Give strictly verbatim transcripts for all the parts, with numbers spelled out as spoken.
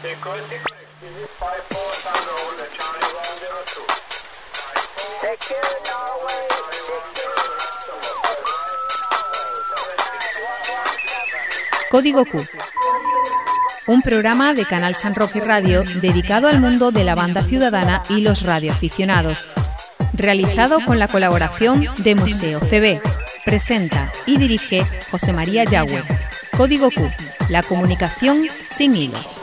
Código Q, un programa de Canal San Roque Radio dedicado al mundo de la banda ciudadana y los radioaficionados, realizado con la colaboración de Museo C B. Presenta y dirige José María Yagüe. Código Q, la comunicación sin hilos.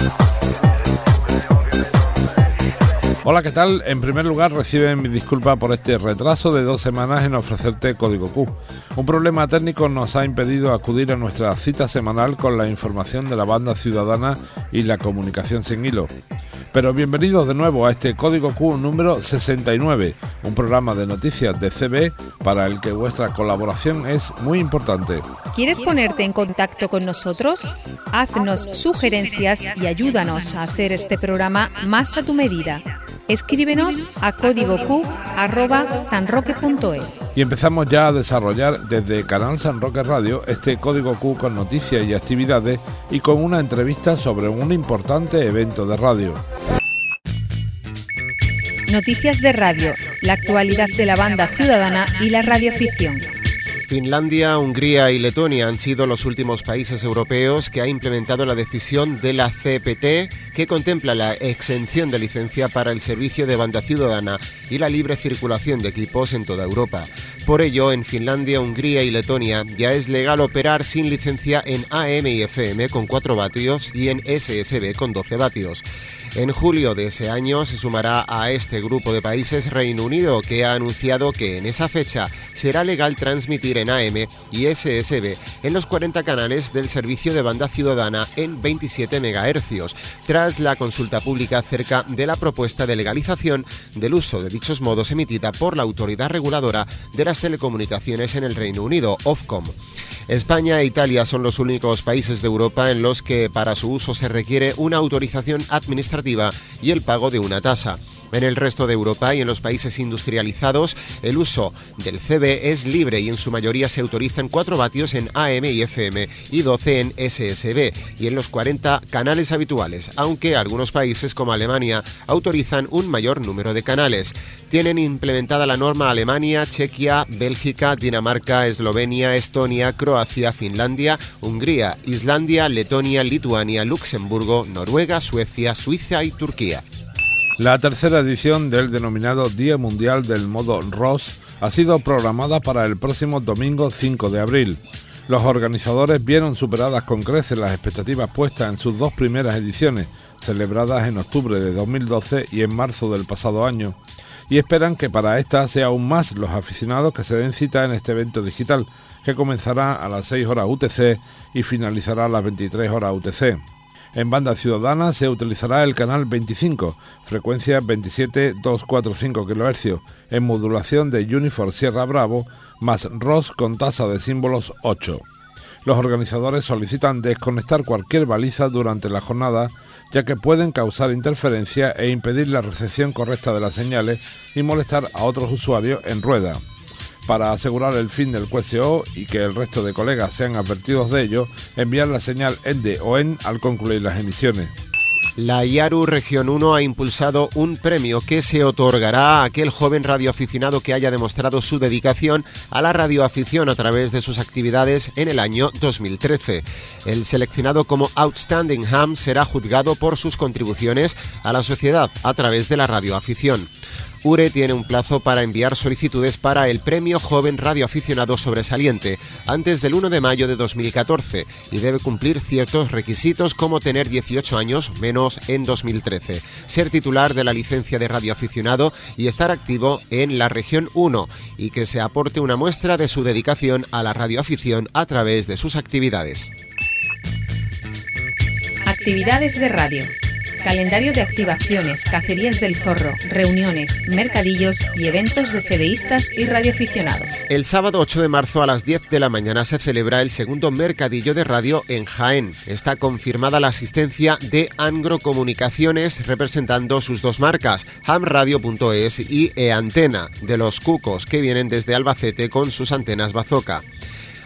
Hola, ¿qué tal? En primer lugar, reciben mi disculpa por este retraso de dos semanas en ofrecerte Código Q. Un problema técnico nos ha impedido acudir a nuestra cita semanal con la información de la banda ciudadana y la comunicación sin hilo. Pero bienvenidos de nuevo a este Código Q número sesenta y nueve, un programa de noticias de C B para el que vuestra colaboración es muy importante. ¿Quieres ponerte en contacto con nosotros? Haznos sugerencias y ayúdanos a hacer este programa más a tu medida. Escríbenos a código q arroba sanroque punto es. Y empezamos ya a desarrollar desde Canal San Roque Radio este Código Q con noticias y actividades y con una entrevista sobre un importante evento de radio. Noticias de radio, la actualidad de la banda ciudadana y la radioafición. Finlandia, Hungría y Letonia han sido los últimos países europeos que ha implementado la decisión de la C P T que contempla la exención de licencia para el servicio de banda ciudadana y la libre circulación de equipos en toda Europa. Por ello, en Finlandia, Hungría y Letonia ya es legal operar sin licencia en A M y F M con cuatro vatios y en S S B con doce vatios. En julio de ese año se sumará a este grupo de países Reino Unido, que ha anunciado que en esa fecha será legal transmitir en A M y S S B en los cuarenta canales del servicio de banda ciudadana en veintisiete megahercios, tras la consulta pública acerca de la propuesta de legalización del uso de dichos modos emitida por la Autoridad Reguladora de las Telecomunicaciones en el Reino Unido, Ofcom. España e Italia son los únicos países de Europa en los que para su uso se requiere una autorización administrativa y el pago de una tasa. En el resto de Europa y en los países industrializados, el uso del C B es libre y en su mayoría se autorizan cuatro vatios en A M y F M y doce en S S B y en los cuarenta canales habituales, aunque algunos países como Alemania autorizan un mayor número de canales. Tienen implementada la norma Alemania, Chequia, Bélgica, Dinamarca, Eslovenia, Estonia, Croacia, Finlandia, Hungría, Islandia, Letonia, Lituania, Luxemburgo, Noruega, Suecia, Suiza y Turquía. La tercera edición del denominado Día Mundial del Modo R O S ha sido programada para el próximo domingo cinco de abril. Los organizadores vieron superadas con creces las expectativas puestas en sus dos primeras ediciones, celebradas en octubre de dos mil doce y en marzo del pasado año, y esperan que para esta sea aún más los aficionados que se den cita en este evento digital, que comenzará a las seis horas U T C y finalizará a las veintitrés horas U T C. En banda ciudadana se utilizará el canal veinticinco, frecuencia veintisiete mil doscientos cuarenta y cinco kilohercios, en modulación de Unifor Sierra Bravo, más R O S con tasa de símbolos ocho. Los organizadores solicitan desconectar cualquier baliza durante la jornada, ya que pueden causar interferencia e impedir la recepción correcta de las señales y molestar a otros usuarios en rueda. Para asegurar el fin del Q S O y que el resto de colegas sean advertidos de ello, enviar la señal N D o N al concluir las emisiones. La IARU Región uno ha impulsado un premio que se otorgará a aquel joven radioaficionado que haya demostrado su dedicación a la radioafición a través de sus actividades en el año dos mil trece. El seleccionado como Outstanding Ham será juzgado por sus contribuciones a la sociedad a través de la radioafición. U R E tiene un plazo para enviar solicitudes para el Premio Joven Radioaficionado Sobresaliente antes del uno de mayo de dos mil catorce y debe cumplir ciertos requisitos como tener dieciocho años menos en dos mil trece, ser titular de la licencia de radioaficionado y estar activo en la Región uno y que se aporte una muestra de su dedicación a la radioafición a través de sus actividades. Actividades de radio. Calendario de activaciones, cacerías del zorro, reuniones, mercadillos y eventos de cebeístas y radioaficionados. El sábado ocho de marzo a las diez de la mañana se celebra el segundo mercadillo de radio en Jaén. Está confirmada la asistencia de Angro Comunicaciones representando sus dos marcas, hamradio punto es y eAntena, de los Cucos, que vienen desde Albacete con sus antenas Bazooka.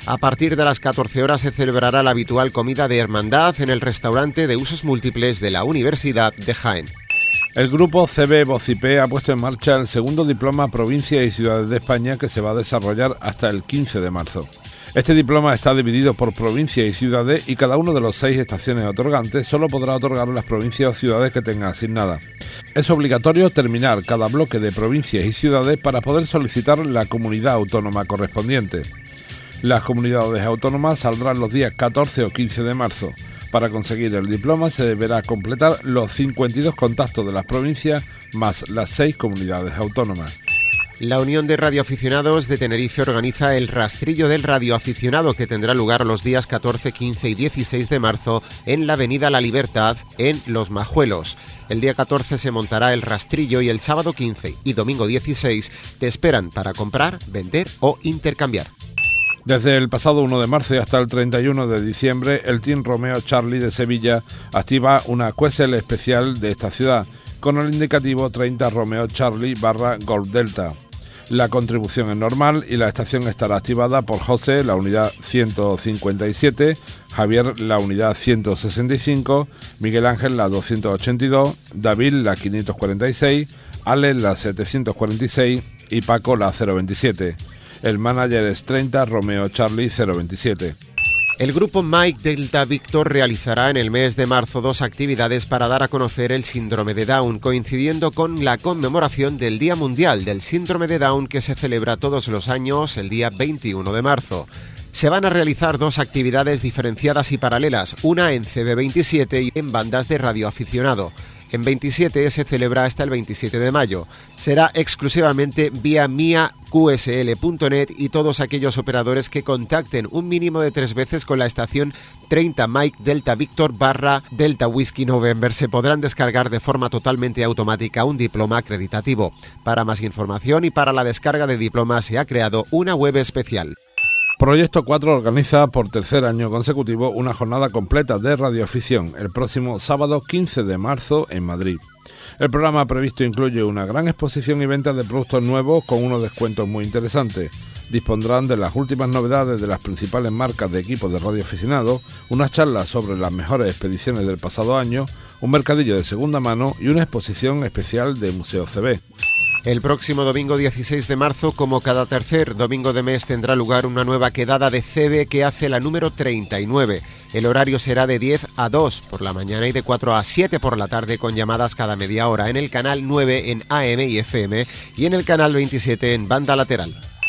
A partir de las catorce horas se celebrará la habitual comida de hermandad en el restaurante de usos múltiples de la Universidad de Jaén. El grupo C B Vocipé ha puesto en marcha el segundo diploma Provincias y Ciudades de España, que se va a desarrollar hasta el quince de marzo. Este diploma está dividido por provincias y ciudades y cada uno de los seis estaciones otorgantes solo podrá otorgar las provincias o ciudades que tenga asignadas. Es obligatorio terminar cada bloque de provincias y ciudades para poder solicitar la comunidad autónoma correspondiente. Las comunidades autónomas saldrán los días catorce o quince de marzo. Para conseguir el diploma se deberá completar los cincuenta y dos contactos de las provincias más las seis comunidades autónomas. La Unión de Radioaficionados de Tenerife organiza el Rastrillo del Radioaficionado, que tendrá lugar los días catorce, quince y dieciséis de marzo en la Avenida La Libertad, en Los Majuelos. El día catorce se montará el rastrillo y el sábado quince y domingo dieciséis te esperan para comprar, vender o intercambiar. Desde el pasado uno de marzo y hasta el treinta y uno de diciembre, el Team Romeo Charlie de Sevilla activa una Q S L especial de esta ciudad, con el indicativo treinta Romeo Charlie barra Golf Delta. La contribución es normal y la estación estará activada por José, la unidad ciento cincuenta y siete, Javier, la unidad ciento sesenta y cinco, Miguel Ángel, la doscientos ochenta y dos, David, la quinientos cuarenta y seis, Ale, la setecientos cuarenta y seis y Paco, la cero veintisiete. El manager es treinta Romeo Charlie cero veintisiete. El grupo Mike Delta Victor realizará en el mes de marzo dos actividades para dar a conocer el síndrome de Down, coincidiendo con la conmemoración del Día Mundial del Síndrome de Down, que se celebra todos los años el día veintiuno de marzo. Se van a realizar dos actividades diferenciadas y paralelas, una en C B veintisiete y en bandas de radioaficionado. En veintisiete se celebra hasta el veintisiete de mayo. Será exclusivamente vía mia Q S L punto net y todos aquellos operadores que contacten un mínimo de tres veces con la estación treinta Mike Delta Victor barra Delta Whiskey November se podrán descargar de forma totalmente automática un diploma acreditativo. Para más información y para la descarga de diplomas se ha creado una web especial. Proyecto cuatro organiza por tercer año consecutivo una jornada completa de radioafición el próximo sábado quince de marzo en Madrid. El programa previsto incluye una gran exposición y venta de productos nuevos con unos descuentos muy interesantes. Dispondrán de las últimas novedades de las principales marcas de equipos de radioaficionados, unas charlas sobre las mejores expediciones del pasado año, un mercadillo de segunda mano y una exposición especial de Museo C B. El próximo domingo dieciséis de marzo, como cada tercer domingo de mes, tendrá lugar una nueva quedada de C B que hace la número treinta y nueve. El horario será de diez a dos por la mañana y de cuatro a siete por la tarde, con llamadas cada media hora en el canal nueve en A M y F M y en el canal veintisiete en banda lateral.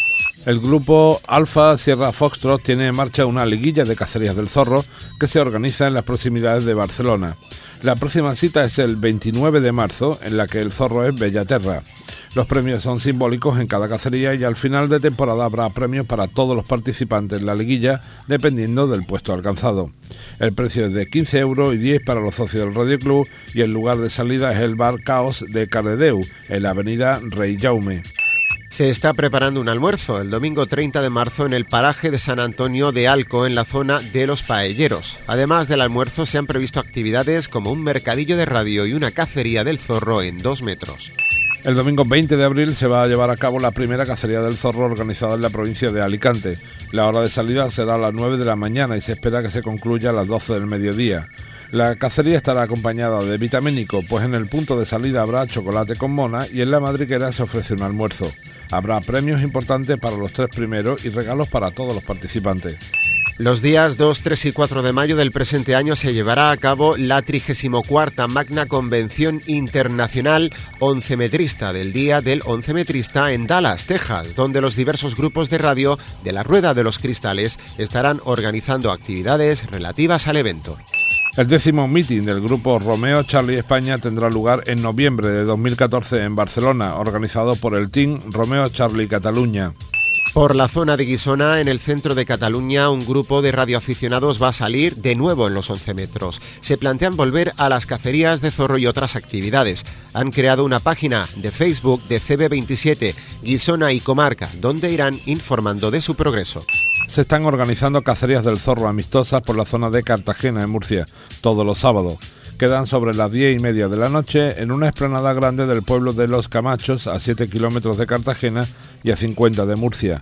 El grupo Alfa Sierra Foxtrot tiene en marcha una liguilla de cacerías del zorro que se organiza en las proximidades de Barcelona. La próxima cita es el veintinueve de marzo, en la que el zorro es Bellaterra. Los premios son simbólicos en cada cacería y al final de temporada habrá premios para todos los participantes en la liguilla, dependiendo del puesto alcanzado. El precio es de quince euros y diez para los socios del Radio Club y el lugar de salida es el Bar Caos de Cardedeu, en la avenida Rey Jaume. Se está preparando un almuerzo el domingo treinta de marzo en el paraje de San Antonio de Alco, en la zona de Los Paelleros. Además del almuerzo se han previsto actividades como un mercadillo de radio y una cacería del zorro en dos metros. El domingo veinte de abril se va a llevar a cabo la primera cacería del zorro organizada en la provincia de Alicante. La hora de salida será a las nueve de la mañana y se espera que se concluya a las doce del mediodía. La cacería estará acompañada de vitamínico, pues en el punto de salida habrá chocolate con mona y en la madriguera se ofrece un almuerzo. Habrá premios importantes para los tres primeros y regalos para todos los participantes. Los días dos, tres y cuatro de mayo del presente año se llevará a cabo la trigésima cuarta Magna Convención Internacional Oncemetrista del Día del Oncemetrista en Dallas, Texas, donde los diversos grupos de radio de la Rueda de los Cristales estarán organizando actividades relativas al evento. El décimo meeting del grupo Romeo Charlie España tendrá lugar en noviembre de dos mil catorce en Barcelona, organizado por el Team Romeo Charlie Cataluña. Por la zona de Guissona, en el centro de Cataluña, un grupo de radioaficionados va a salir de nuevo en los once metros. Se plantean volver a las cacerías de zorro y otras actividades. Han creado una página de Facebook de C B veintisiete, Guissona y Comarca, donde irán informando de su progreso. Se están organizando cacerías del zorro amistosas por la zona de Cartagena, en Murcia, todos los sábados. Quedan sobre las diez y media de la noche en una explanada grande del pueblo de Los Camachos, a siete kilómetros de Cartagena y a cincuenta de Murcia.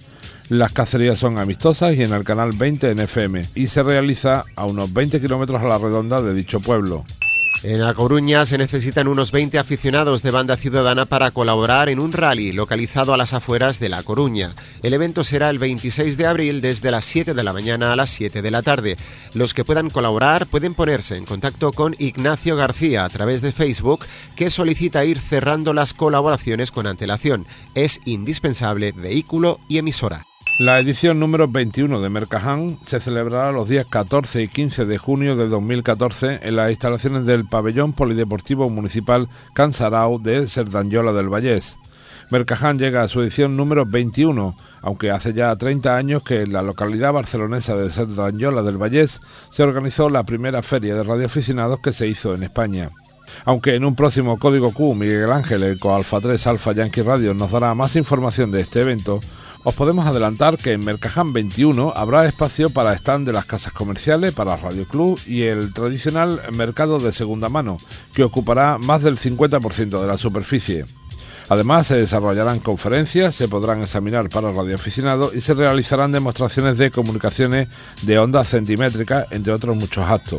Las cacerías son amistosas y en el canal veinte en F M y se realiza a unos veinte kilómetros a la redonda de dicho pueblo. En A Coruña se necesitan unos veinte aficionados de Banda Ciudadana para colaborar en un rally localizado a las afueras de La Coruña. El evento será el veintiséis de abril desde las siete de la mañana a las siete de la tarde. Los que puedan colaborar pueden ponerse en contacto con Ignacio García a través de Facebook, que solicita ir cerrando las colaboraciones con antelación. Es indispensable vehículo y emisora. La edición número veintiuno de Mercaján se celebrará los días catorce y quince de junio de dos mil catorce en las instalaciones del Pabellón Polideportivo Municipal Can Sarau de Cerdanyola del Vallés. Mercaján llega a su edición número veintiuno, aunque hace ya treinta años que en la localidad barcelonesa de Cerdanyola del Vallés se organizó la primera feria de radioaficionados que se hizo en España. Aunque en un próximo Código Q, Miguel Ángel, Eco Alfa tres Alfa Yankee Radio, nos dará más información de este evento, os podemos adelantar que en Mercaján veintiuno habrá espacio para stand de las casas comerciales, para Radio Club y el tradicional mercado de segunda mano, que ocupará más del cincuenta por ciento de la superficie. Además, se desarrollarán conferencias, se podrán examinar para radioaficionados y se realizarán demostraciones de comunicaciones de ondas centimétricas, entre otros muchos actos.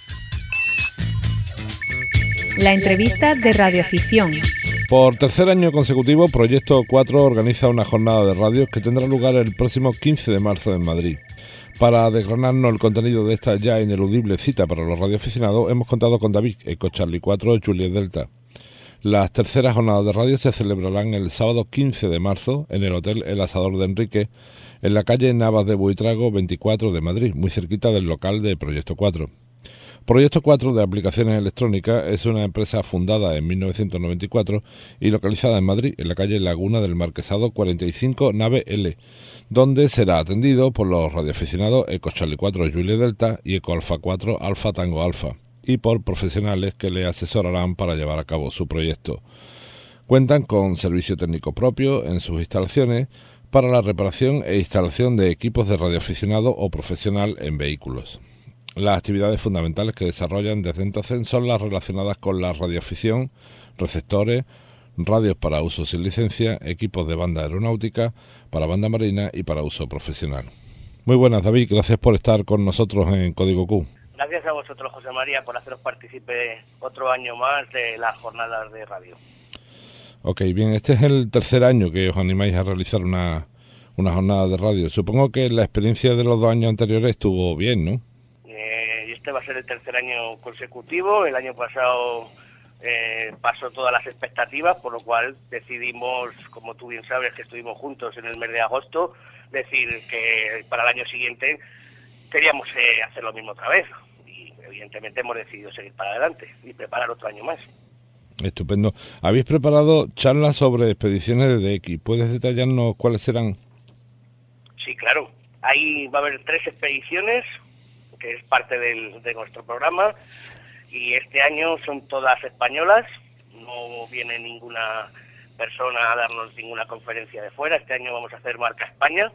La entrevista de radioafición. Por tercer año consecutivo, Proyecto cuatro organiza una jornada de radio que tendrá lugar el próximo quince de marzo en Madrid. Para desgranarnos el contenido de esta ya ineludible cita para los radioaficionados, hemos contado con David, Eco Charlie cuatro, Juliet Delta. Las terceras jornadas de radio se celebrarán el sábado quince de marzo en el Hotel El Asador de Enrique, en la calle Navas de Buitrago veinticuatro de Madrid, muy cerquita del local de Proyecto cuatro. Proyecto cuatro de aplicaciones electrónicas es una empresa fundada en mil novecientos noventa y cuatro y localizada en Madrid, en la calle Laguna del Marquesado cuarenta y cinco, nave L, donde será atendido por los radioaficionados Eco Charlie cuatro Juliet Delta y Eco Alfa cuatro Alfa Tango Alfa, y por profesionales que le asesorarán para llevar a cabo su proyecto. Cuentan con servicio técnico propio en sus instalaciones para la reparación e instalación de equipos de radioaficionado o profesional en vehículos. Las actividades fundamentales que desarrollan desde entonces son las relacionadas con la radioafición, receptores, radios para uso sin licencia, equipos de banda aeronáutica, para banda marina y para uso profesional. Muy buenas, David, gracias por estar con nosotros en Código Q. Gracias a vosotros, José María, por haceros partícipe otro año más de las jornadas de radio. Ok, bien, este es el tercer año que os animáis a realizar una, una jornada de radio. Supongo que la experiencia de los dos años anteriores estuvo bien, ¿no? Eh, este va a ser el tercer año consecutivo. El año pasado eh, pasó todas las expectativas, por lo cual decidimos, como tú bien sabes, que estuvimos juntos en el mes de agosto, decir que para el año siguiente queríamos eh, hacer lo mismo otra vez. Y evidentemente hemos decidido seguir para adelante y preparar otro año más. Estupendo. Habéis preparado charlas sobre expediciones de D X. ¿Puedes detallarnos cuáles serán? Sí, claro. Ahí va a haber tres expediciones, que es parte del, de nuestro programa, y este año son todas españolas, no viene ninguna persona a darnos ninguna conferencia de fuera. Este año vamos a hacer marca España,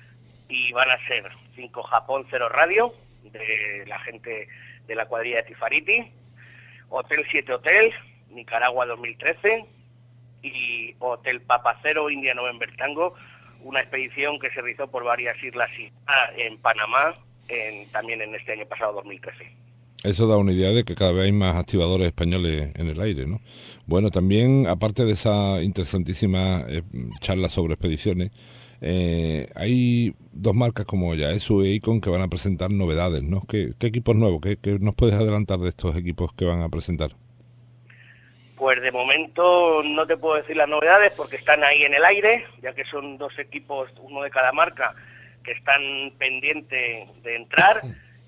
y van a ser cinco Japón Cero Radio, de la gente de la cuadrilla de Tifariti, Hotel siete Hotel, Nicaragua dos mil trece, y Hotel Papa Cero, India November Tango, una expedición que se realizó por varias islas en Panamá, en, también en este año pasado, dos mil trece. Eso da una idea de que cada vez hay más activadores españoles en el aire, ¿no? Bueno, también, aparte de esa interesantísima eh, charla sobre expediciones, eh, hay dos marcas como Yaesu e Icon que van a presentar novedades, ¿no? ¿Qué, qué equipos nuevos? ¿Qué, qué nos puedes adelantar de estos equipos que van a presentar? Pues de momento no te puedo decir las novedades porque están ahí en el aire, ya que son dos equipos, uno de cada marca, que están pendientes de entrar,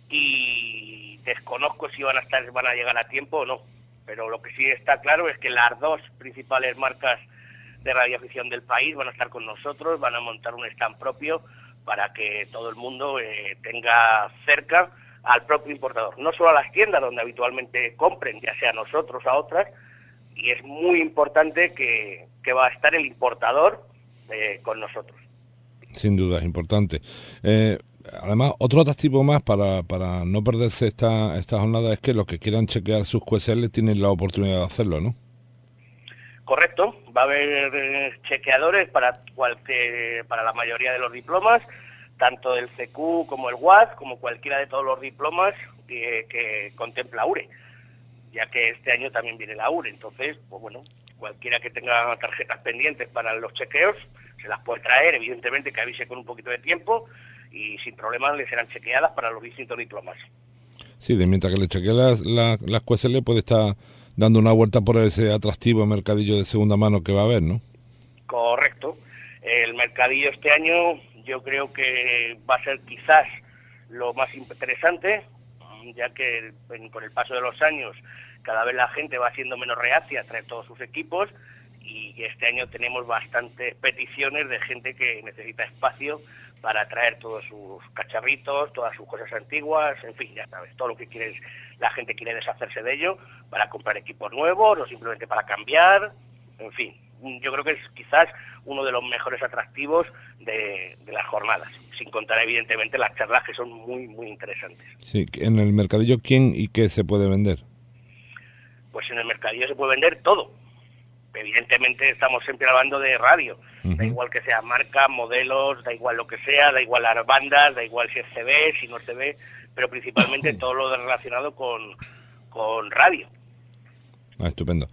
y desconozco si van a estar, van a llegar a tiempo o no. Pero lo que sí está claro es que las dos principales marcas de radioafición del país van a estar con nosotros, van a montar un stand propio para que todo el mundo eh, tenga cerca al propio importador. No solo a las tiendas donde habitualmente compren, ya sea a nosotros o a otras, y es muy importante que, que va a estar el importador eh, con nosotros. Sin duda, es importante. Eh, además, otro atractivo más para, para no perderse esta, esta jornada es que los que quieran chequear sus Q S L tienen la oportunidad de hacerlo, ¿no? Correcto, va a haber eh, chequeadores para cualquier, para la mayoría de los diplomas, tanto el C Q como el W A D, como cualquiera de todos los diplomas que, que contempla U R E, ya que este año también viene la U R E. Entonces, pues bueno, cualquiera que tenga tarjetas pendientes para los chequeos, se las puede traer, evidentemente que avise con un poquito de tiempo, y sin problemas le serán chequeadas para los distintos diplomas. Sí, de mientras que le chequee las, las, las Q S L puede estar dando una vuelta por ese atractivo mercadillo de segunda mano que va a haber, ¿no? Correcto. El mercadillo este año yo creo que va a ser quizás lo más interesante, ya que con el paso de los años cada vez la gente va siendo menos reacia a traer todos sus equipos, y este año tenemos bastantes peticiones de gente que necesita espacio para traer todos sus cacharritos, todas sus cosas antiguas, en fin, ya sabes, todo lo que quieres, la gente quiere deshacerse de ello para comprar equipos nuevos o simplemente para cambiar, en fin. Yo creo que es quizás uno de los mejores atractivos de, de las jornadas, sin contar evidentemente las charlas que son muy, muy interesantes. Sí, en el mercadillo, ¿quién y qué se puede vender? Pues en el mercadillo se puede vender todo. Evidentemente estamos siempre hablando de radio, uh-huh. Da igual que sea marca, modelos, da igual lo que sea, da igual las bandas, da igual si es C B, si no es C B, pero principalmente todo lo relacionado con, con radio. Ah, estupendo.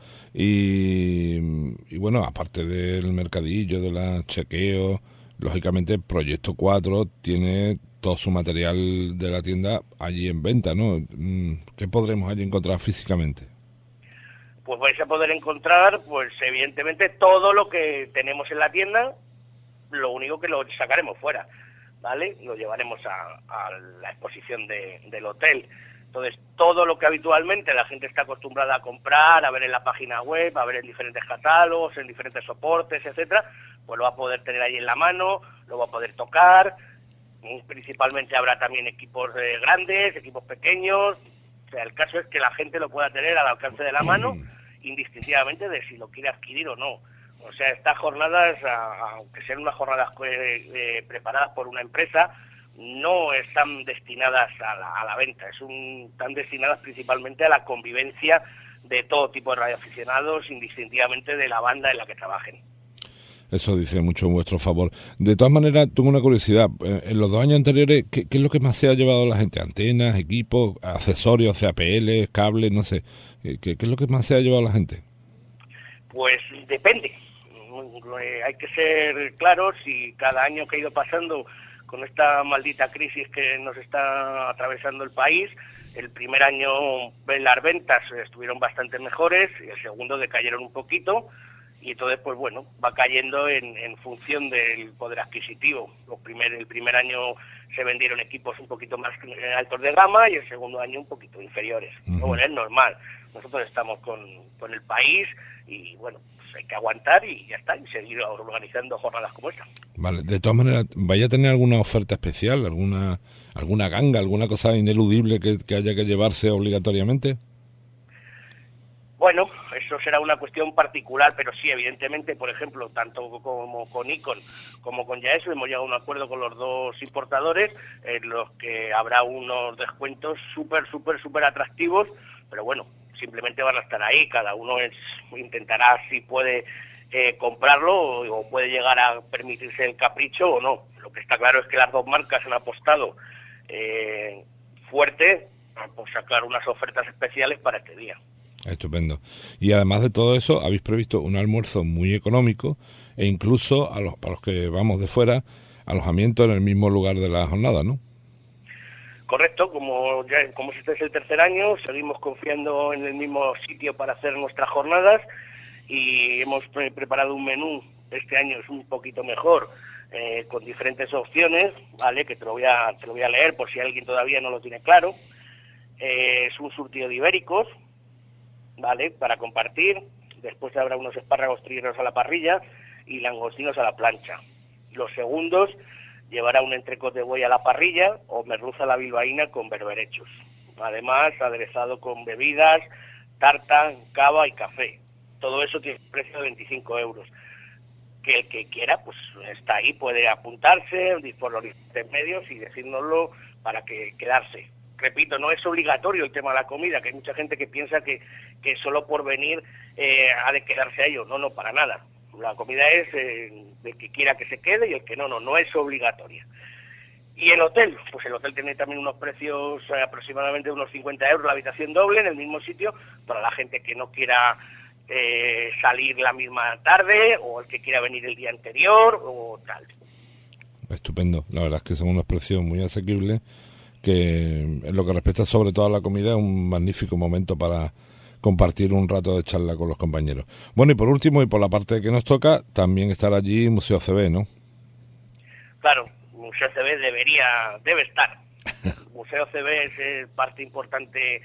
Y, y bueno, aparte del mercadillo, de la chequeo, lógicamente Proyecto cuatro tiene todo su material de la tienda allí en venta, ¿no? ¿Qué podremos allí encontrar físicamente? Pues vais a poder encontrar, pues evidentemente, todo lo que tenemos en la tienda, lo único que lo sacaremos fuera, ¿vale? Lo llevaremos a, a la exposición de, del hotel. Entonces, todo lo que habitualmente la gente está acostumbrada a comprar, a ver en la página web, a ver en diferentes catálogos, en diferentes soportes, etcétera, pues lo va a poder tener ahí en la mano, lo va a poder tocar. Principalmente habrá también equipos eh, grandes, equipos pequeños. O sea, el caso es que la gente lo pueda tener al alcance de la mano, indistintivamente de si lo quiere adquirir o no. O sea, estas jornadas, aunque sean unas jornadas eh, preparadas por una empresa, no están destinadas a la, a la venta, es un, están destinadas principalmente a la convivencia de todo tipo de radioaficionados, indistintivamente de la banda en la que trabajen. Eso dice mucho en vuestro favor. De todas maneras, tengo una curiosidad. En los dos años anteriores, ¿qué, qué es lo que más se ha llevado la gente? ¿Antenas, equipos, accesorios, C A P L, cables, no sé? ¿Qué, qué es lo que más se ha llevado la gente? Pues depende. Hay que ser claros, y cada año que ha ido pasando con esta maldita crisis que nos está atravesando el país, el primer año las ventas estuvieron bastante mejores, y el segundo decayeron un poquito. Y entonces, pues bueno, va cayendo en, en función del poder adquisitivo. Los primer, el primer año se vendieron equipos un poquito más altos de gama, y el segundo año un poquito inferiores. Uh-huh. Pero bueno, es normal. Nosotros estamos con, con el país y bueno, pues hay que aguantar y ya está, y seguir organizando jornadas como esta. Vale, de todas maneras, ¿vaya a tener alguna oferta especial, alguna alguna ganga, alguna cosa ineludible que, que haya que llevarse obligatoriamente? Bueno, eso será una cuestión particular, pero sí, evidentemente, por ejemplo, tanto como con Nikon como con Yaesu hemos llegado a un acuerdo con los dos importadores en los que habrá unos descuentos súper, súper, súper atractivos, pero bueno, simplemente van a estar ahí, cada uno es, intentará si puede eh, comprarlo o, o puede llegar a permitirse el capricho o no. Lo que está claro es que las dos marcas han apostado eh, fuerte por sacar unas ofertas especiales para este día. Estupendo. Y además de todo eso, habéis previsto un almuerzo muy económico e incluso, a los, para los que vamos de fuera, alojamiento en el mismo lugar de la jornada, ¿no? Correcto, como ya como este es el tercer año, seguimos confiando en el mismo sitio para hacer nuestras jornadas, y hemos pre- preparado un menú, este año es un poquito mejor, eh, con diferentes opciones, ¿vale? Que te lo voy a, te lo voy a leer por si alguien todavía no lo tiene claro. Eh, es un surtido de ibéricos, ¿vale? Para compartir. Después habrá unos espárragos trigueros a la parrilla y langostinos a la plancha. Los segundos llevará un entrecot de buey a la parrilla o merluza a la bilbaína con berberechos. Además, aderezado con bebidas, tarta, cava y café. Todo eso tiene un precio de veinticinco euros. Que el que quiera, pues está ahí, puede apuntarse por los diferentes medios y decírnoslo para que quedarse. repito, no es obligatorio el tema de la comida, que hay mucha gente que piensa que, que solo por venir eh, ha de quedarse a ello. No, no, para nada. La comida es eh, del que quiera que se quede y el que no, no, no es obligatoria. Y el hotel, pues el hotel tiene también unos precios eh, aproximadamente de unos cincuenta euros la habitación doble en el mismo sitio, para la gente que no quiera eh, salir la misma tarde, o el que quiera venir el día anterior, o tal. Estupendo, la verdad es que son unos precios muy asequibles, que en lo que respecta sobre todo a la comida es un magnífico momento para compartir un rato de charla con los compañeros. Bueno, y por último, y por la parte que nos toca, también estará allí Museo C B, ¿no? Claro, Museo C B debería, debe estar. Museo C B es eh, parte importante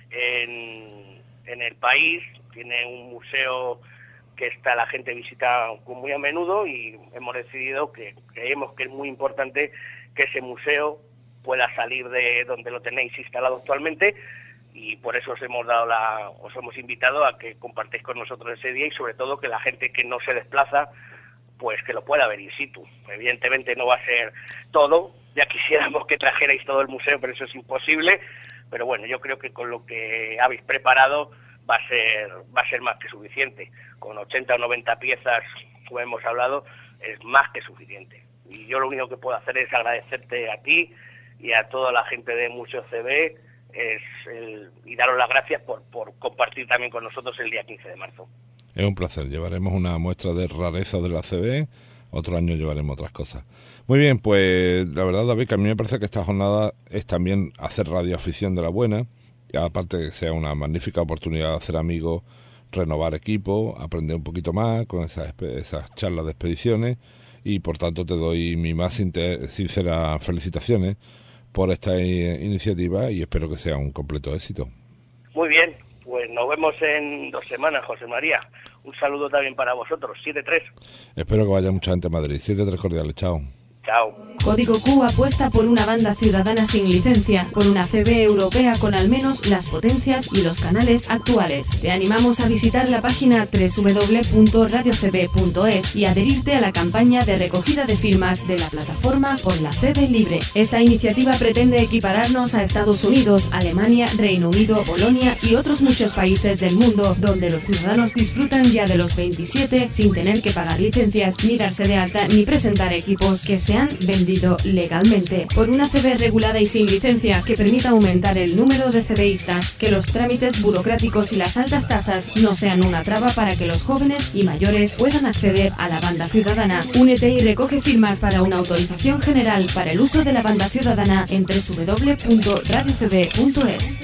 en, en el país, tiene un museo que está la gente visita muy a menudo, y hemos decidido que creemos que es muy importante que ese museo pueda salir de donde lo tenéis instalado actualmente, y por eso os hemos dado la, os hemos invitado a que compartáis con nosotros ese día, y sobre todo que la gente que no se desplaza, pues que lo pueda ver in situ. Evidentemente no va a ser todo, ya quisiéramos que trajerais todo el museo, pero eso es imposible, pero bueno, yo creo que con lo que habéis preparado va a ser va a ser más que suficiente. Con ochenta o noventa piezas, como hemos hablado, es más que suficiente. Y yo lo único que puedo hacer es agradecerte a ti y a toda la gente de Museo C B, es el, y daros las gracias por, por compartir también con nosotros el día quince de marzo. Es un placer. Llevaremos una muestra de rareza de la C B, otro año llevaremos otras cosas. Muy bien, pues la verdad, David, que a mí me parece que esta jornada es también hacer radioafición de la buena, y aparte que sea una magnífica oportunidad de hacer amigos, renovar equipo, aprender un poquito más con esas, esas charlas de expediciones, y por tanto te doy mi más sinceras felicitaciones por esta iniciativa, y espero que sea un completo éxito. Muy bien, pues nos vemos en dos semanas, José María. Un saludo también para vosotros, siete tres. Espero que vaya mucha gente a Madrid. siete tres cordiales, chao. Chao. Código Q apuesta por una banda ciudadana sin licencia, por una C B europea con al menos las potencias y los canales actuales. Te animamos a visitar la página doble u doble u doble u punto radio c b punto es y adherirte a la campaña de recogida de firmas de la plataforma por la C B Libre. Esta iniciativa pretende equipararnos a Estados Unidos, Alemania, Reino Unido, Polonia y otros muchos países del mundo, donde los ciudadanos disfrutan ya de los veintisiete sin tener que pagar licencias, ni darse de alta, ni presentar equipos que se han vendido legalmente. Por una C B regulada y sin licencia que permita aumentar el número de CBistas, que los trámites burocráticos y las altas tasas no sean una traba para que los jóvenes y mayores puedan acceder a la banda ciudadana. Únete y recoge firmas para una autorización general para el uso de la banda ciudadana en doble u doble u doble u punto radio c b punto es.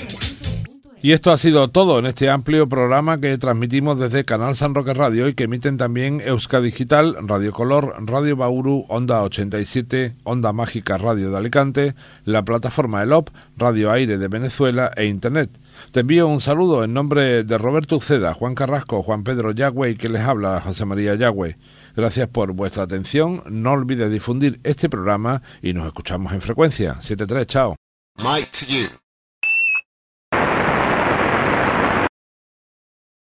Y esto ha sido todo en este amplio programa que transmitimos desde Canal San Roque Radio y que emiten también Euska Digital, Radio Color, Radio Bauru, Onda ochenta y siete, Onda Mágica Radio de Alicante, la plataforma E L O P, Radio Aire de Venezuela e Internet. Te envío un saludo en nombre de Roberto Uceda, Juan Carrasco, Juan Pedro Yagüe y que les habla José María Yagüe. Gracias por vuestra atención, no olvides difundir este programa y nos escuchamos en frecuencia. siete tres, chao. Mike to you.